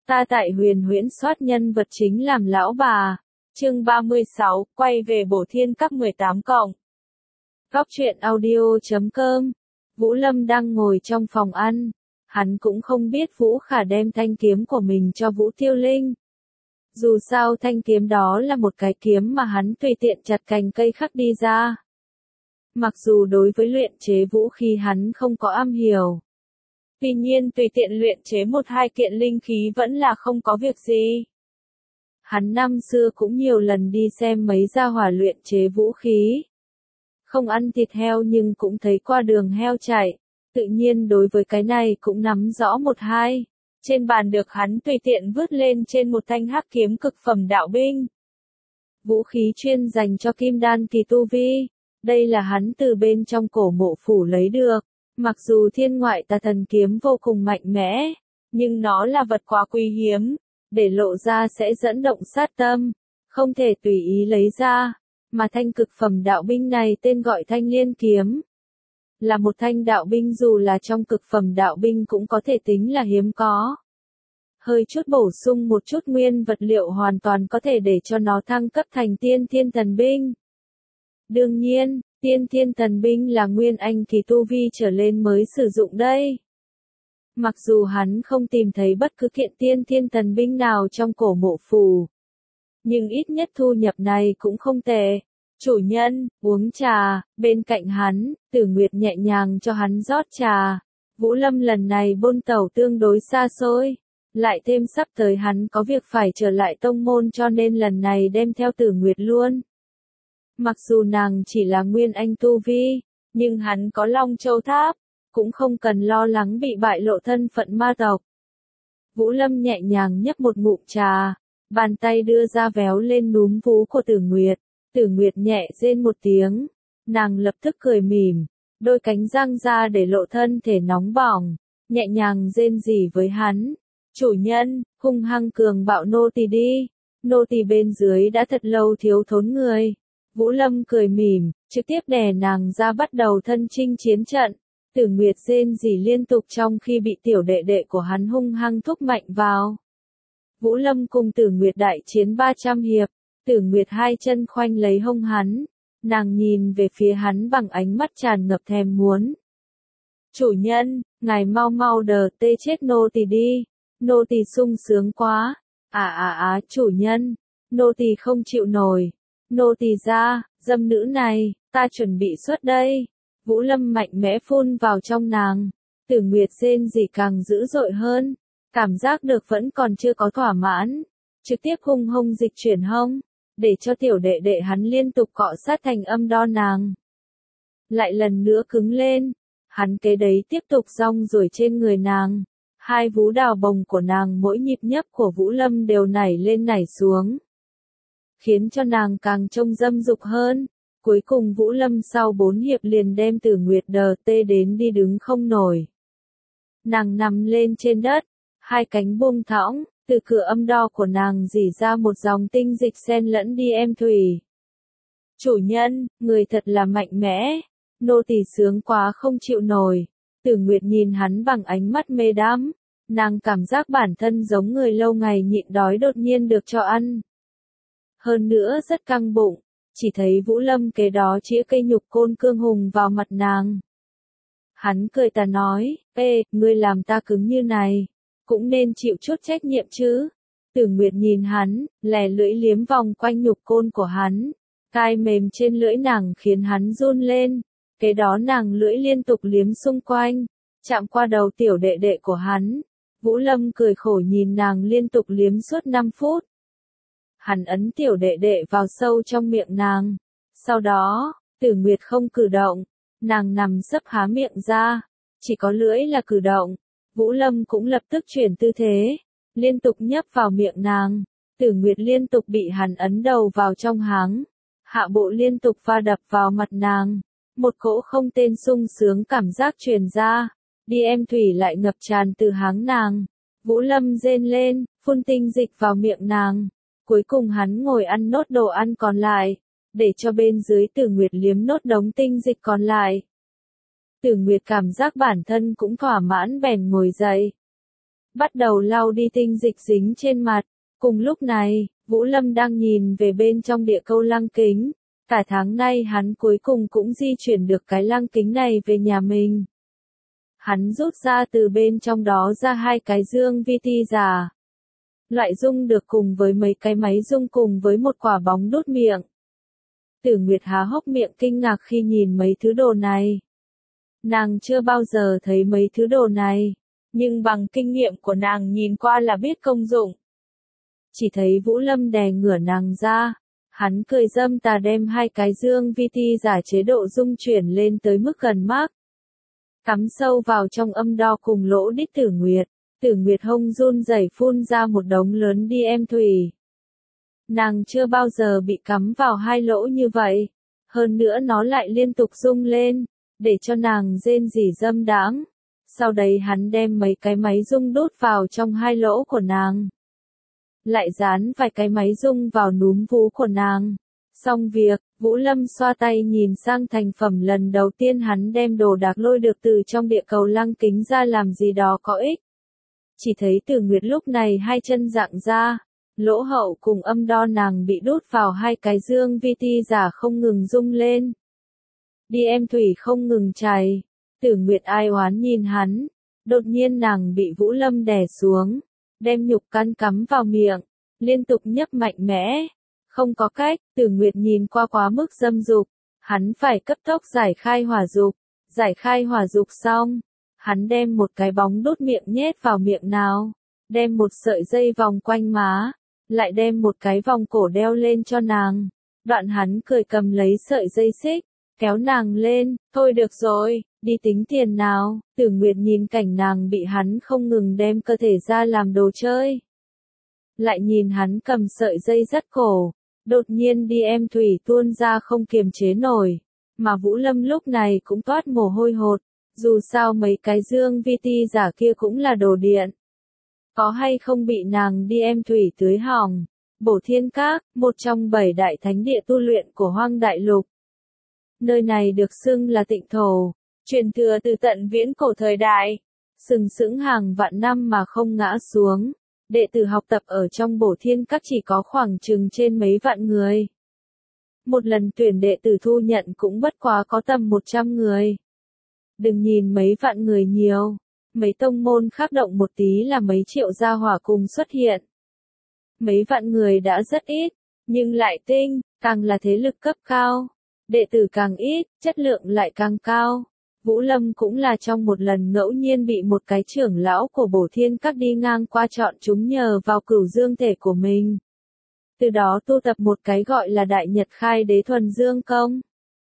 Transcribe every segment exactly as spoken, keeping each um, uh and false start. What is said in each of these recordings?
Ta tại huyền huyễn soát nhân vật chính làm lão bà. Chương ba mươi sáu, quay về bổ thiên các mười tám cộng. Góc truyện audio chấm com. Vũ Lâm đang ngồi trong phòng ăn. Hắn cũng không biết Vũ Khả đem thanh kiếm của mình cho Vũ Tiêu Linh. Dù sao thanh kiếm đó là một cái kiếm mà hắn tùy tiện chặt cành cây khắc đi ra. Mặc dù đối với luyện chế vũ khí hắn không có am hiểu. Tuy nhiên tùy tiện luyện chế một hai kiện linh khí vẫn là không có việc gì. Hắn năm xưa cũng nhiều lần đi xem mấy gia hỏa luyện chế vũ khí. Không ăn thịt heo nhưng cũng thấy qua đường heo chạy, tự nhiên đối với cái này cũng nắm rõ một hai. Trên bàn được hắn tùy tiện vứt lên trên một thanh hắc kiếm cực phẩm đạo binh. Vũ khí chuyên dành cho kim đan kỳ tu vi, đây là hắn từ bên trong cổ mộ phủ lấy được. Mặc dù thiên ngoại tà thần kiếm vô cùng mạnh mẽ, nhưng nó là vật quá quý hiếm, để lộ ra sẽ dẫn động sát tâm, không thể tùy ý lấy ra, mà thanh cực phẩm đạo binh này tên gọi thanh liên kiếm. Là một thanh đạo binh dù là trong cực phẩm đạo binh cũng có thể tính là hiếm có. Hơi chút bổ sung một chút nguyên vật liệu hoàn toàn có thể để cho nó thăng cấp thành tiên thiên thần binh. Đương nhiên, tiên thiên thần binh là nguyên anh kỳ tu vi trở lên mới sử dụng đây. Mặc dù hắn không tìm thấy bất cứ kiện tiên thiên thần binh nào trong cổ mộ phù, nhưng ít nhất thu nhập này cũng không tệ. Chủ nhân, uống trà, bên cạnh hắn, Tử Nguyệt nhẹ nhàng cho hắn rót trà. Vũ Lâm lần này bôn tẩu tương đối xa xôi, lại thêm sắp tới hắn có việc phải trở lại tông môn cho nên lần này đem theo Tử Nguyệt luôn. Mặc dù nàng chỉ là nguyên anh tu vi, nhưng hắn có Long Châu Tháp, cũng không cần lo lắng bị bại lộ thân phận ma tộc. Vũ Lâm nhẹ nhàng nhấp một ngụm trà, bàn tay đưa ra véo lên núm vú của Tử Nguyệt. Tử Nguyệt nhẹ rên một tiếng, nàng lập tức cười mỉm, đôi cánh giang ra để lộ thân thể nóng bỏng, nhẹ nhàng rên rỉ với hắn. Chủ nhân, hung hăng cường bạo nô tỳ đi, nô tỳ bên dưới đã thật lâu thiếu thốn người. Vũ Lâm cười mỉm, trực tiếp đè nàng ra bắt đầu thân chinh chiến trận. Tử Nguyệt rên rỉ liên tục trong khi bị tiểu đệ đệ của hắn hung hăng thúc mạnh vào. Vũ Lâm cùng Tử Nguyệt đại chiến ba trăm hiệp, Tử Nguyệt hai chân khoanh lấy hông hắn, nàng nhìn về phía hắn bằng ánh mắt tràn ngập thèm muốn. Chủ nhân, ngài mau mau đờ tê chết nô tỳ đi, nô tỳ sung sướng quá, à à à chủ nhân, nô tỳ không chịu nổi. Nô tỳ ra, dâm nữ này, ta chuẩn bị xuất đây. Vũ Lâm mạnh mẽ phun vào trong nàng. Tử Nguyệt rên rỉ càng dữ dội hơn. Cảm giác được vẫn còn chưa có thỏa mãn. Trực tiếp hung hông dịch chuyển hông. Để cho tiểu đệ đệ hắn liên tục cọ sát thành âm đo nàng. Lại lần nữa cứng lên. Hắn kế đấy tiếp tục rong ruổi trên người nàng. Hai vú đào bồng của nàng mỗi nhịp nhấp của Vũ Lâm đều nảy lên nảy xuống. Khiến cho nàng càng trông dâm dục hơn. Cuối cùng Vũ Lâm sau bốn hiệp liền đem Tử Nguyệt đờ tê đến đi đứng không nổi. Nàng nằm lên trên đất, hai cánh buông thõng, từ cửa âm đo của nàng rỉ ra một dòng tinh dịch xen lẫn đi em thủy. Chủ nhân, người thật là mạnh mẽ, nô tỳ sướng quá không chịu nổi. Tử Nguyệt nhìn hắn bằng ánh mắt mê đắm, nàng cảm giác bản thân giống người lâu ngày nhịn đói đột nhiên được cho ăn. Hơn nữa rất căng bụng, chỉ thấy Vũ Lâm kế đó chĩa cây nhục côn cương hùng vào mặt nàng. Hắn cười tà nói, ê, ngươi làm ta cứng như này, cũng nên chịu chút trách nhiệm chứ. Tử Nguyệt nhìn hắn, lè lưỡi liếm vòng quanh nhục côn của hắn, gai mềm trên lưỡi nàng khiến hắn run lên, kế đó nàng lưỡi liên tục liếm xung quanh, chạm qua đầu tiểu đệ đệ của hắn. Vũ Lâm cười khổ nhìn nàng liên tục liếm suốt năm phút. Hắn ấn tiểu đệ đệ vào sâu trong miệng nàng. Sau đó, Tử Nguyệt không cử động, nàng nằm sấp há miệng ra, chỉ có lưỡi là cử động. Vũ Lâm cũng lập tức chuyển tư thế, liên tục nhấp vào miệng nàng. Tử Nguyệt liên tục bị hắn ấn đầu vào trong háng, hạ bộ liên tục va đập vào mặt nàng. Một cỗ không tên sung sướng cảm giác truyền ra, đi em thủy lại ngập tràn từ háng nàng. Vũ Lâm rên lên, phun tinh dịch vào miệng nàng. Cuối cùng hắn ngồi ăn nốt đồ ăn còn lại, để cho bên dưới Tử Nguyệt liếm nốt đống tinh dịch còn lại. Tử Nguyệt cảm giác bản thân cũng thỏa mãn bèn ngồi dậy. bắt đầu lau đi tinh dịch dính trên mặt. Cùng lúc này, Vũ Lâm đang nhìn về bên trong địa câu lăng kính. Cả tháng nay hắn cuối cùng cũng di chuyển được cái lăng kính này về nhà mình. Hắn rút ra từ bên trong đó ra hai cái dương vi ti giả. Loại dung được cùng với mấy cái máy dung cùng với một quả bóng đốt miệng. Tử Nguyệt há hốc miệng kinh ngạc khi nhìn mấy thứ đồ này. Nàng chưa bao giờ thấy mấy thứ đồ này, nhưng bằng kinh nghiệm của nàng nhìn qua là biết công dụng. Chỉ thấy Vũ Lâm đè ngửa nàng ra, hắn cười dâm tà đem hai cái dương vi ti giả chế độ dung chuyển lên tới mức gần mác. Cắm sâu vào trong âm đo cùng lỗ đít Tử Nguyệt, Tử Nguyệt hông run rẩy phun ra một đống lớn đi em thủy. Nàng chưa bao giờ bị cắm vào hai lỗ như vậy, hơn nữa nó lại liên tục rung lên, để cho nàng rên rỉ dâm đãng. Sau đấy hắn đem mấy cái máy rung đút vào trong hai lỗ của nàng. Lại dán vài cái máy rung vào núm vú của nàng. Xong việc, Vũ Lâm xoa tay nhìn sang thành phẩm lần đầu tiên hắn đem đồ đạc lôi được từ trong địa cầu lăng kính ra làm gì đó có ích. Chỉ thấy Tử Nguyệt lúc này hai chân dạng ra, lỗ hậu cùng âm đo nàng bị đút vào hai cái dương vi ti giả không ngừng rung lên. Đi em thủy không ngừng chảy. Tử Nguyệt ai oán nhìn hắn, đột nhiên nàng bị Vũ Lâm đè xuống, đem nhục căn cắm vào miệng, liên tục nhấp mạnh mẽ. Không có cách, Tử Nguyệt nhìn qua quá mức dâm dục, hắn phải cấp tốc giải khai hỏa dục, giải khai hỏa dục xong, hắn đem một cái bóng đốt miệng nhét vào miệng nào, đem một sợi dây vòng quanh má, lại đem một cái vòng cổ đeo lên cho nàng. Đoạn hắn cười cầm lấy sợi dây xích, kéo nàng lên, thôi được rồi, đi tính tiền nào. Tử Nguyệt nhìn cảnh nàng bị hắn không ngừng đem cơ thể ra làm đồ chơi. Lại nhìn hắn cầm sợi dây dắt cổ, đột nhiên đi em thủy tuôn ra không kiềm chế nổi, mà Vũ Lâm lúc này cũng toát mồ hôi hột, dù sao mấy cái dương vi ti giả kia cũng là đồ điện. Có hay không bị nàng đi em thủy tưới hỏng. Bổ Thiên Các, một trong bảy đại thánh địa tu luyện của Hoang Đại Lục. Nơi này được xưng là tịnh thổ, truyền thừa từ tận viễn cổ thời đại, sừng sững hàng vạn năm mà không ngã xuống. Đệ tử học tập ở trong Bổ Thiên Các chỉ có khoảng chừng trên mấy vạn người. Một lần tuyển đệ tử thu nhận cũng bất quá có tầm một trăm người. Đừng nhìn mấy vạn người nhiều, mấy tông môn khác động một tí là mấy triệu gia hỏa cùng xuất hiện. Mấy vạn người đã rất ít, nhưng lại tinh, càng là thế lực cấp cao. Đệ tử càng ít, chất lượng lại càng cao. Vũ Lâm cũng là trong một lần ngẫu nhiên bị một cái trưởng lão của Bổ Thiên Các đi ngang qua chọn chúng nhờ vào cửu dương thể của mình. Từ đó tu tập một cái gọi là Đại Nhật Khai Đế Thuần Dương Công.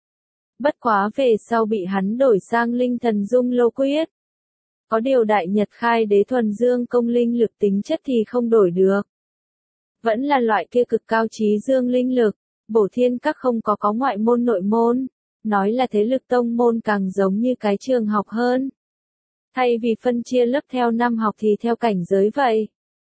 Bất quá về sau bị hắn đổi sang Linh Thần Dung Lô Quyết. Có điều Đại Nhật Khai Đế Thuần Dương Công linh lực tính chất thì không đổi được. Vẫn là loại kia cực cao trí dương linh lực. Bổ Thiên Các không có có ngoại môn nội môn, nói là thế lực tông môn càng giống như cái trường học hơn. Thay vì phân chia lớp theo năm học thì theo cảnh giới vậy.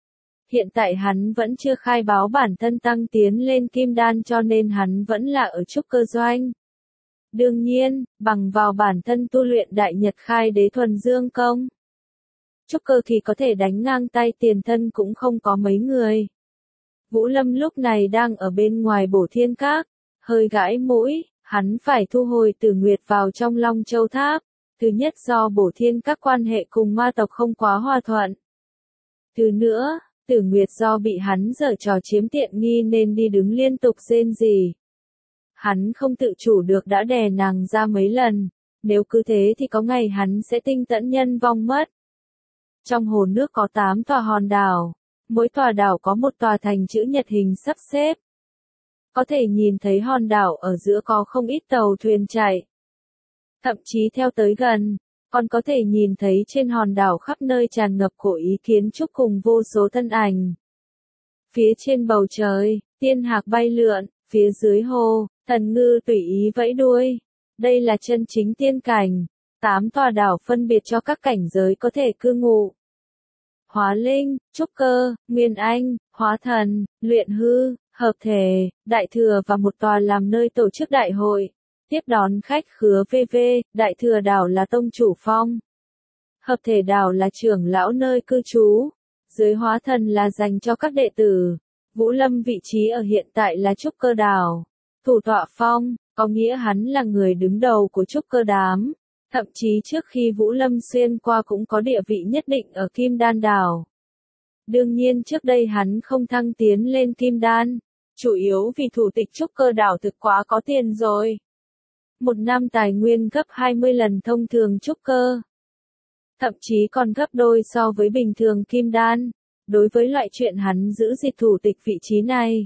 Hiện tại hắn vẫn chưa khai báo bản thân tăng tiến lên kim đan cho nên hắn vẫn là ở trúc cơ doanh. Đương nhiên, bằng vào bản thân tu luyện Đại Nhật Khai Đế Thuần Dương Công. Trúc cơ thì có thể đánh ngang tay tiền thân cũng không có mấy người. Vũ Lâm lúc này đang ở bên ngoài Bổ Thiên Các, hơi gãi mũi, hắn phải thu hồi Tử Nguyệt vào trong Long Châu Tháp. Thứ nhất do Bổ Thiên Các quan hệ cùng ma tộc không quá hòa thuận. Thứ nữa, Tử Nguyệt do bị hắn giở trò chiếm tiện nghi nên đi đứng liên tục rên rỉ. Hắn không tự chủ được đã đè nàng ra mấy lần, nếu cứ thế thì có ngày hắn sẽ tinh tẫn nhân vong mất. Trong hồ nước có tám tòa hòn đảo. Mỗi tòa đảo có một tòa thành chữ nhật hình sắp xếp. Có thể nhìn thấy hòn đảo ở giữa có không ít tàu thuyền chạy. Thậm chí theo tới gần, còn có thể nhìn thấy trên hòn đảo khắp nơi tràn ngập cổ ý kiến trúc cùng vô số thân ảnh. Phía trên bầu trời, tiên hạc bay lượn, phía dưới hồ, thần ngư tùy ý vẫy đuôi. Đây là chân chính tiên cảnh. Tám tòa đảo phân biệt cho các cảnh giới có thể cư ngụ. Hóa linh, trúc cơ, nguyên anh, hóa thần, luyện hư, hợp thể, đại thừa và một tòa làm nơi tổ chức đại hội. Tiếp đón khách khứa vê vê, đại thừa đảo là tông chủ phong. Hợp thể đảo là trưởng lão nơi cư trú, dưới hóa thần là dành cho các đệ tử. Vũ Lâm vị trí ở hiện tại là trúc cơ đảo. Thủ tọa phong, có nghĩa hắn là người đứng đầu của trúc cơ đám. Thậm chí trước khi Vũ Lâm xuyên qua cũng có địa vị nhất định ở Kim Đan đảo. Đương nhiên trước đây hắn không thăng tiến lên Kim Đan, chủ yếu vì thủ tịch trúc cơ đảo thực quá có tiền rồi. Một năm tài nguyên gấp hai mươi lần thông thường trúc cơ. Thậm chí còn gấp đôi so với bình thường Kim Đan. Đối với loại chuyện hắn giữ dịch thủ tịch vị trí này,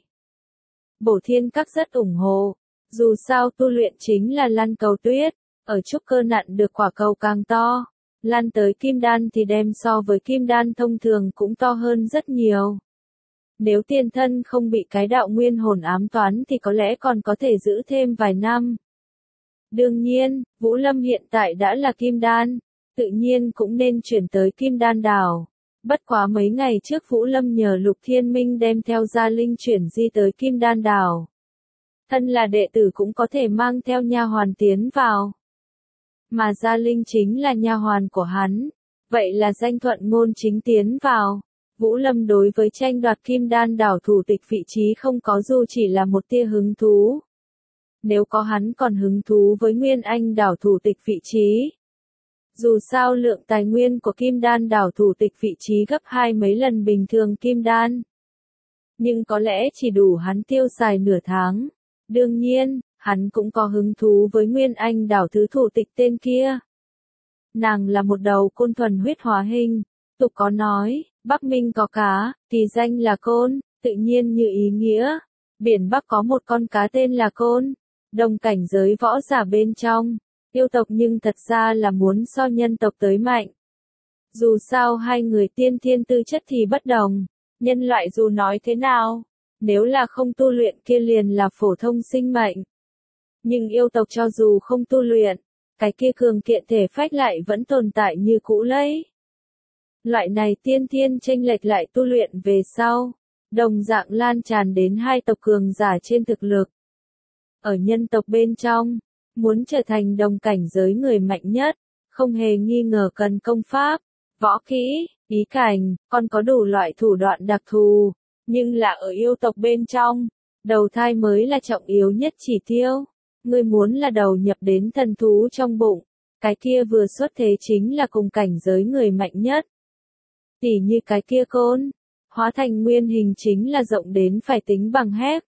Bổ Thiên Các rất ủng hộ. Dù sao tu luyện chính là lăn cầu tuyết, ở trúc cơ nặn được quả cầu càng to, lăn tới Kim Đan thì đem so với Kim Đan thông thường cũng to hơn rất nhiều. Nếu tiền thân không bị cái đạo nguyên hồn ám toán thì có lẽ còn có thể giữ thêm vài năm. Đương nhiên, Vũ Lâm hiện tại đã là Kim Đan, tự nhiên cũng nên chuyển tới Kim Đan đảo. Bất quá mấy ngày trước Vũ Lâm nhờ Lục Thiên Minh đem theo Gia Linh chuyển di tới Kim Đan đảo. Thân là đệ tử cũng có thể mang theo nha hoàn tiến vào. Mà Gia Linh chính là nha hoàn của hắn, vậy là danh thuận ngôn chính tiến vào. Vũ Lâm đối với tranh đoạt Kim Đan đảo thủ tịch vị trí không có dù chỉ là một tia hứng thú. Nếu có hắn còn hứng thú với Nguyên Anh đảo thủ tịch vị trí. Dù sao lượng tài nguyên của Kim Đan đảo thủ tịch vị trí gấp hai mấy lần bình thường Kim Đan. Nhưng có lẽ chỉ đủ hắn tiêu xài nửa tháng. Đương nhiên, hắn cũng có hứng thú với Nguyên Anh đảo thứ thủ tịch tên kia. Nàng là một đầu côn thuần huyết hóa hình. Tục có nói, Bắc Minh có cá, thì danh là côn, tự nhiên như ý nghĩa. Biển Bắc có một con cá tên là côn. Đồng cảnh giới võ giả bên trong. Yêu tộc nhưng thật ra là muốn so nhân tộc tới mạnh. Dù sao hai người tiên thiên tư chất thì bất đồng. Nhân loại dù nói thế nào, nếu là không tu luyện kia liền là phổ thông sinh mệnh. Nhưng yêu tộc cho dù không tu luyện, cái kia cường kiện thể phách lại vẫn tồn tại như cũ lấy. Loại này tiên thiên chênh lệch lại tu luyện về sau, đồng dạng lan tràn đến hai tộc cường giả trên thực lực. Ở nhân tộc bên trong, muốn trở thành đồng cảnh giới người mạnh nhất, không hề nghi ngờ cần công pháp, võ kỹ, ý cảnh, còn có đủ loại thủ đoạn đặc thù. Nhưng là ở yêu tộc bên trong, đầu thai mới là trọng yếu nhất chỉ tiêu. Người muốn là đầu nhập đến thần thú trong bụng, cái kia vừa xuất thế chính là cùng cảnh giới người mạnh nhất. Tỉ như cái kia côn, hóa thành nguyên hình chính là rộng đến phải tính bằng hép.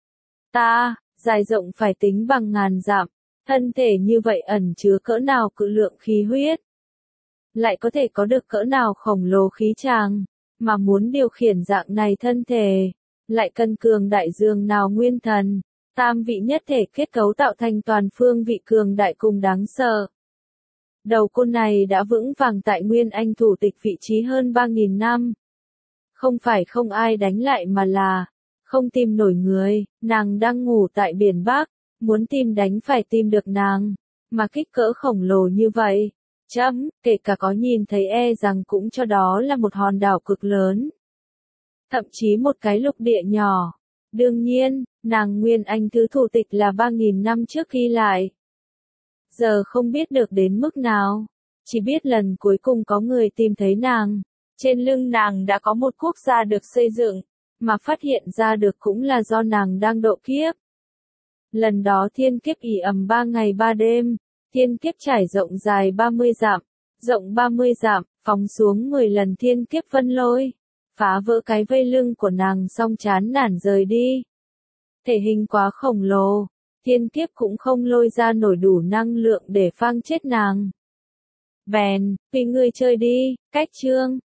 Ta, dài rộng phải tính bằng ngàn dặm, thân thể như vậy ẩn chứa cỡ nào cự lượng khí huyết. Lại có thể có được cỡ nào khổng lồ khí tràng, mà muốn điều khiển dạng này thân thể, lại cần cường đại dường nào nguyên thần, tam vị nhất thể kết cấu tạo thành toàn phương vị cường đại cùng đáng sợ. Đầu côn này đã vững vàng tại Nguyên Anh thủ tịch vị trí hơn ba nghìn năm. Không phải không ai đánh lại mà là, không tìm nổi người, nàng đang ngủ tại biển Bắc, muốn tìm đánh phải tìm được nàng, mà kích cỡ khổng lồ như vậy. Chấm, kể cả có nhìn thấy e rằng cũng cho đó là một hòn đảo cực lớn. Thậm chí một cái lục địa nhỏ. Đương nhiên, nàng Nguyên Anh thứ thủ tịch là ba nghìn năm trước ghi lại. Giờ không biết được đến mức nào. Chỉ biết lần cuối cùng có người tìm thấy nàng. Trên lưng nàng đã có một quốc gia được xây dựng, mà phát hiện ra được cũng là do nàng đang độ kiếp. Lần đó thiên kiếp ỉ ầm ba ngày ba đêm. Thiên kiếp trải rộng dài ba mươi dặm, rộng ba mươi dặm, phóng xuống mười lần thiên kiếp vân lôi, phá vỡ cái vây lưng của nàng xong chán nản rời đi. Thể hình quá khổng lồ, thiên kiếp cũng không lôi ra nổi đủ năng lượng để phang chết nàng. Bèn, vì ngươi chơi đi, cách chương.